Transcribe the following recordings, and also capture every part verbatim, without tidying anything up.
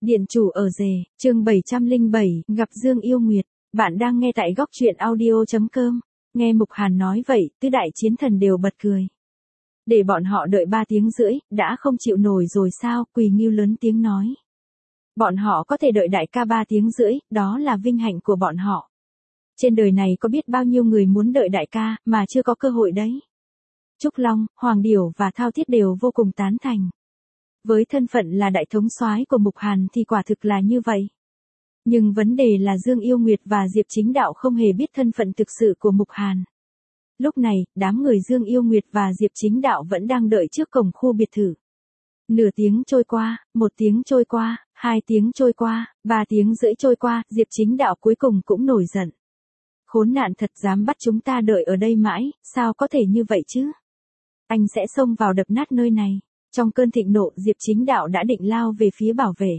Điện chủ ở rể, chương bảy trăm lẻ bảy, gặp Dương Yêu Nguyệt. Bạn đang nghe tại góc truyện audio chấm com. Nghe Mục Hàn nói vậy, tứ đại chiến thần đều bật cười. Để bọn họ đợi ba tiếng rưỡi, đã không chịu nổi rồi sao? Quỳ Ngưu lớn tiếng nói. Bọn họ có thể đợi đại ca ba tiếng rưỡi, đó là vinh hạnh của bọn họ. Trên đời này có biết bao nhiêu người muốn đợi đại ca, mà chưa có cơ hội đấy. Trúc Long, Hoàng Điểu và Thao Thiết đều vô cùng tán thành. Với thân phận là đại thống soái của Mục Hàn thì quả thực là như vậy. Nhưng vấn đề là Dương Yêu Nguyệt và Diệp Chính Đạo không hề biết thân phận thực sự của Mục Hàn. Lúc này, đám người Dương Yêu Nguyệt và Diệp Chính Đạo vẫn đang đợi trước cổng khu biệt thự. Nửa tiếng trôi qua, một tiếng trôi qua, hai tiếng trôi qua, ba tiếng rưỡi trôi qua, Diệp Chính Đạo cuối cùng cũng nổi giận. Khốn nạn thật, dám bắt chúng ta đợi ở đây mãi, sao có thể như vậy chứ? Anh sẽ xông vào đập nát nơi này. Trong cơn thịnh nộ, Diệp Chính Đạo đã định lao về phía bảo vệ.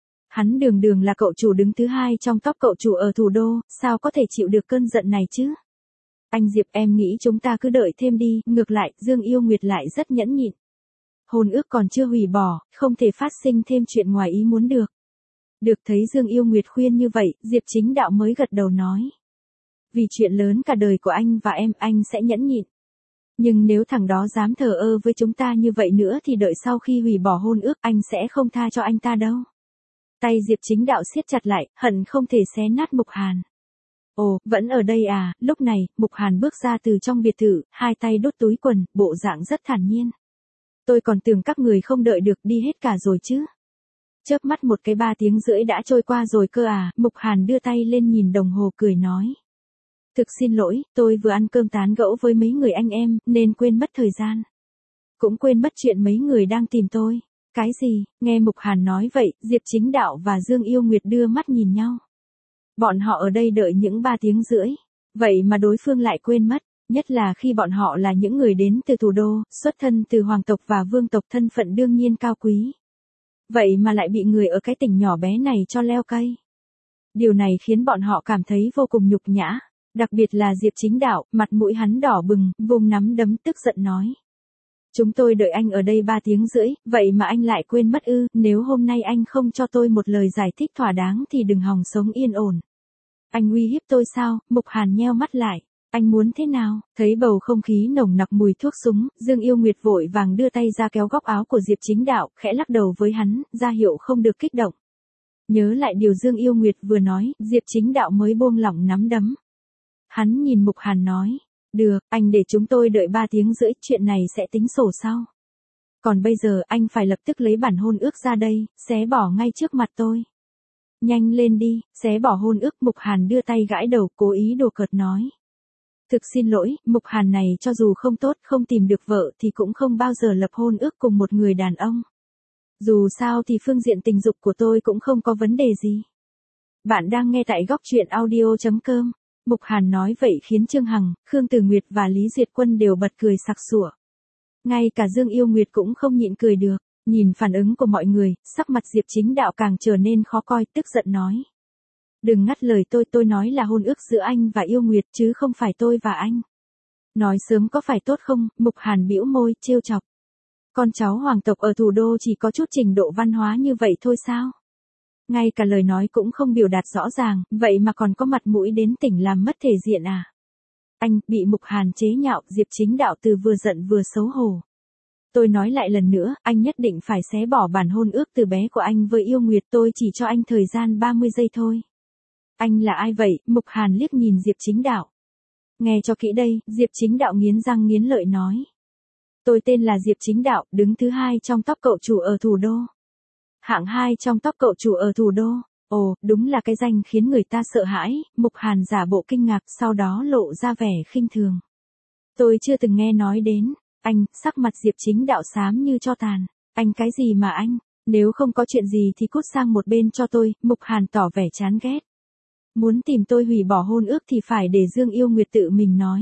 Hắn đường đường là cậu chủ đứng thứ hai trong top cậu chủ ở thủ đô, sao có thể chịu được cơn giận này chứ? Anh Diệp, em nghĩ chúng ta cứ đợi thêm đi, ngược lại, Dương Yêu Nguyệt lại rất nhẫn nhịn. Hôn ước còn chưa hủy bỏ, không thể phát sinh thêm chuyện ngoài ý muốn được. Được, thấy Dương Yêu Nguyệt khuyên như vậy, Diệp Chính Đạo mới gật đầu nói. Vì chuyện lớn cả đời của anh và em, anh sẽ nhẫn nhịn. Nhưng nếu thằng đó dám thờ ơ với chúng ta như vậy nữa thì đợi sau khi hủy bỏ hôn ước anh sẽ không tha cho anh ta đâu. Tay Diệp Chính Đạo siết chặt lại, hận không thể xé nát Mục Hàn. Ồ, vẫn ở đây à? Lúc này, Mục Hàn bước ra từ trong biệt thự, hai tay đút túi quần, bộ dạng rất thản nhiên. Tôi còn tưởng các người không đợi được, đi hết cả rồi chứ. Chớp mắt một cái ba tiếng rưỡi đã trôi qua rồi cơ à? Mục Hàn đưa tay lên nhìn đồng hồ cười nói. Thực xin lỗi, tôi vừa ăn cơm tán gẫu với mấy người anh em, nên quên mất thời gian. Cũng quên mất chuyện mấy người đang tìm tôi. Cái gì? Nghe Mục Hàn nói vậy, Diệp Chính Đạo và Dương Yêu Nguyệt đưa mắt nhìn nhau. Bọn họ ở đây đợi những ba tiếng rưỡi. Vậy mà đối phương lại quên mất, nhất là khi bọn họ là những người đến từ thủ đô, xuất thân từ hoàng tộc và vương tộc, thân phận đương nhiên cao quý. Vậy mà lại bị người ở cái tỉnh nhỏ bé này cho leo cây. Điều này khiến bọn họ cảm thấy vô cùng nhục nhã. Đặc biệt là Diệp Chính Đạo, mặt mũi hắn đỏ bừng, vùng nắm đấm tức giận nói. Chúng tôi đợi anh ở đây ba tiếng rưỡi, vậy mà anh lại quên mất ư? Nếu hôm nay anh không cho tôi một lời giải thích thỏa đáng thì đừng hòng sống yên ổn. Anh uy hiếp tôi sao? Mục Hàn nheo mắt lại. Anh muốn thế nào? Thấy bầu không khí nồng nặc mùi thuốc súng, Dương Yêu Nguyệt vội vàng đưa tay ra kéo góc áo của Diệp Chính Đạo, khẽ lắc đầu với hắn, ra hiệu không được kích động. Nhớ lại điều Dương Yêu Nguyệt vừa nói, Diệp Chính Đạo mới buông lỏng nắm đấm. Hắn nhìn Mục Hàn nói, được, anh để chúng tôi đợi ba tiếng rưỡi, chuyện này sẽ tính sổ sau. Còn bây giờ anh phải lập tức lấy bản hôn ước ra đây, xé bỏ ngay trước mặt tôi. Nhanh lên đi, xé bỏ hôn ước. Mục Hàn đưa tay gãi đầu, cố ý đùa cợt nói. Thực xin lỗi, Mục Hàn này cho dù không tốt, không tìm được vợ thì cũng không bao giờ lập hôn ước cùng một người đàn ông. Dù sao thì phương diện tình dục của tôi cũng không có vấn đề gì. Bạn đang nghe tại góc truyện audio chấm com. Mục Hàn nói vậy khiến Trương Hằng, Khương Tử Nguyệt và Lý Duyệt Quân đều bật cười sặc sụa. Ngay cả Dương Yêu Nguyệt cũng không nhịn cười được, nhìn phản ứng của mọi người, sắc mặt Diệp Chính Đạo càng trở nên khó coi, tức giận nói. Đừng ngắt lời tôi, tôi nói là hôn ước giữa anh và Yêu Nguyệt chứ không phải tôi và anh. Nói sớm có phải tốt không? Mục Hàn bĩu môi, trêu chọc. Con cháu hoàng tộc ở thủ đô chỉ có chút trình độ văn hóa như vậy thôi sao? Ngay cả lời nói cũng không biểu đạt rõ ràng, vậy mà còn có mặt mũi đến tỉnh làm mất thể diện à? Anh, bị Mục Hàn chế nhạo, Diệp Chính Đạo từ vừa giận vừa xấu hổ. Tôi nói lại lần nữa, anh nhất định phải xé bỏ bản hôn ước từ bé của anh với Yêu Nguyệt, tôi chỉ cho anh thời gian ba mươi giây thôi. Anh là ai vậy? Mục Hàn liếc nhìn Diệp Chính Đạo. Nghe cho kỹ đây, Diệp Chính Đạo nghiến răng nghiến lợi nói. Tôi tên là Diệp Chính Đạo, đứng thứ hai trong top cậu chủ ở thủ đô. Hạng hai trong top cậu chủ ở thủ đô. Ồ, đúng là cái danh khiến người ta sợ hãi. Mục Hàn giả bộ kinh ngạc, sau đó lộ ra vẻ khinh thường. Tôi chưa từng nghe nói đến. Anh, sắc mặt Diệp Chính Đạo xám như tro tàn. Anh cái gì mà anh? Nếu không có chuyện gì thì cút sang một bên cho tôi. Mục Hàn tỏ vẻ chán ghét. Muốn tìm tôi hủy bỏ hôn ước thì phải để Dương Yêu Nguyệt tự mình nói.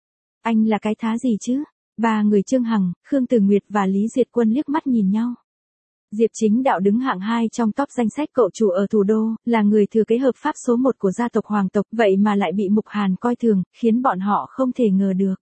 Anh là cái thá gì chứ? Ba người Trương Hằng, Khương Tử Nguyệt và Lý Duyệt Quân liếc mắt nhìn nhau. Diệp Chính Đạo đứng hạng hai trong top danh sách cậu chủ ở thủ đô, là người thừa kế hợp pháp số một của gia tộc hoàng tộc, vậy mà lại bị Mục Hàn coi thường, khiến bọn họ không thể ngờ được.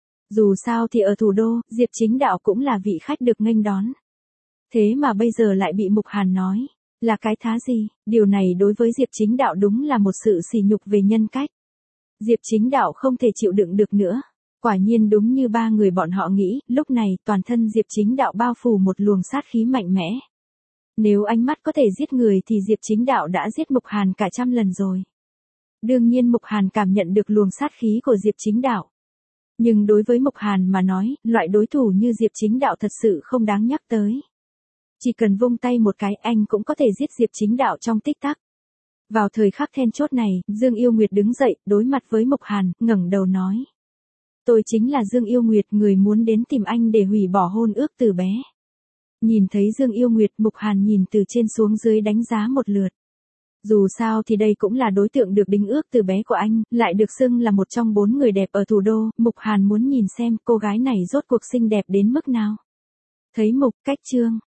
Dù sao thì ở thủ đô, Diệp Chính Đạo cũng là vị khách được nghênh đón. Thế mà bây giờ lại bị Mục Hàn nói. Là cái thá gì, điều này đối với Diệp Chính Đạo đúng là một sự sỉ nhục về nhân cách. Diệp Chính Đạo không thể chịu đựng được nữa. Quả nhiên đúng như ba người bọn họ nghĩ, lúc này toàn thân Diệp Chính Đạo bao phủ một luồng sát khí mạnh mẽ. Nếu ánh mắt có thể giết người thì Diệp Chính Đạo đã giết Mục Hàn cả trăm lần rồi. Đương nhiên Mục Hàn cảm nhận được luồng sát khí của Diệp Chính Đạo. Nhưng đối với Mục Hàn mà nói, loại đối thủ như Diệp Chính Đạo thật sự không đáng nhắc tới. Chỉ cần vung tay một cái anh cũng có thể giết Diệp Chính Đạo trong tích tắc. Vào thời khắc then chốt này, Dương Yêu Nguyệt đứng dậy, đối mặt với Mục Hàn, ngẩng đầu nói. Tôi chính là Dương Yêu Nguyệt, người muốn đến tìm anh để hủy bỏ hôn ước từ bé. Nhìn thấy Dương Yêu Nguyệt, Mục Hàn nhìn từ trên xuống dưới đánh giá một lượt. Dù sao thì đây cũng là đối tượng được đính ước từ bé của anh, lại được xưng là một trong bốn người đẹp ở thủ đô. Mục Hàn muốn nhìn xem cô gái này rốt cuộc xinh đẹp đến mức nào. Thấy Mục Cách Trương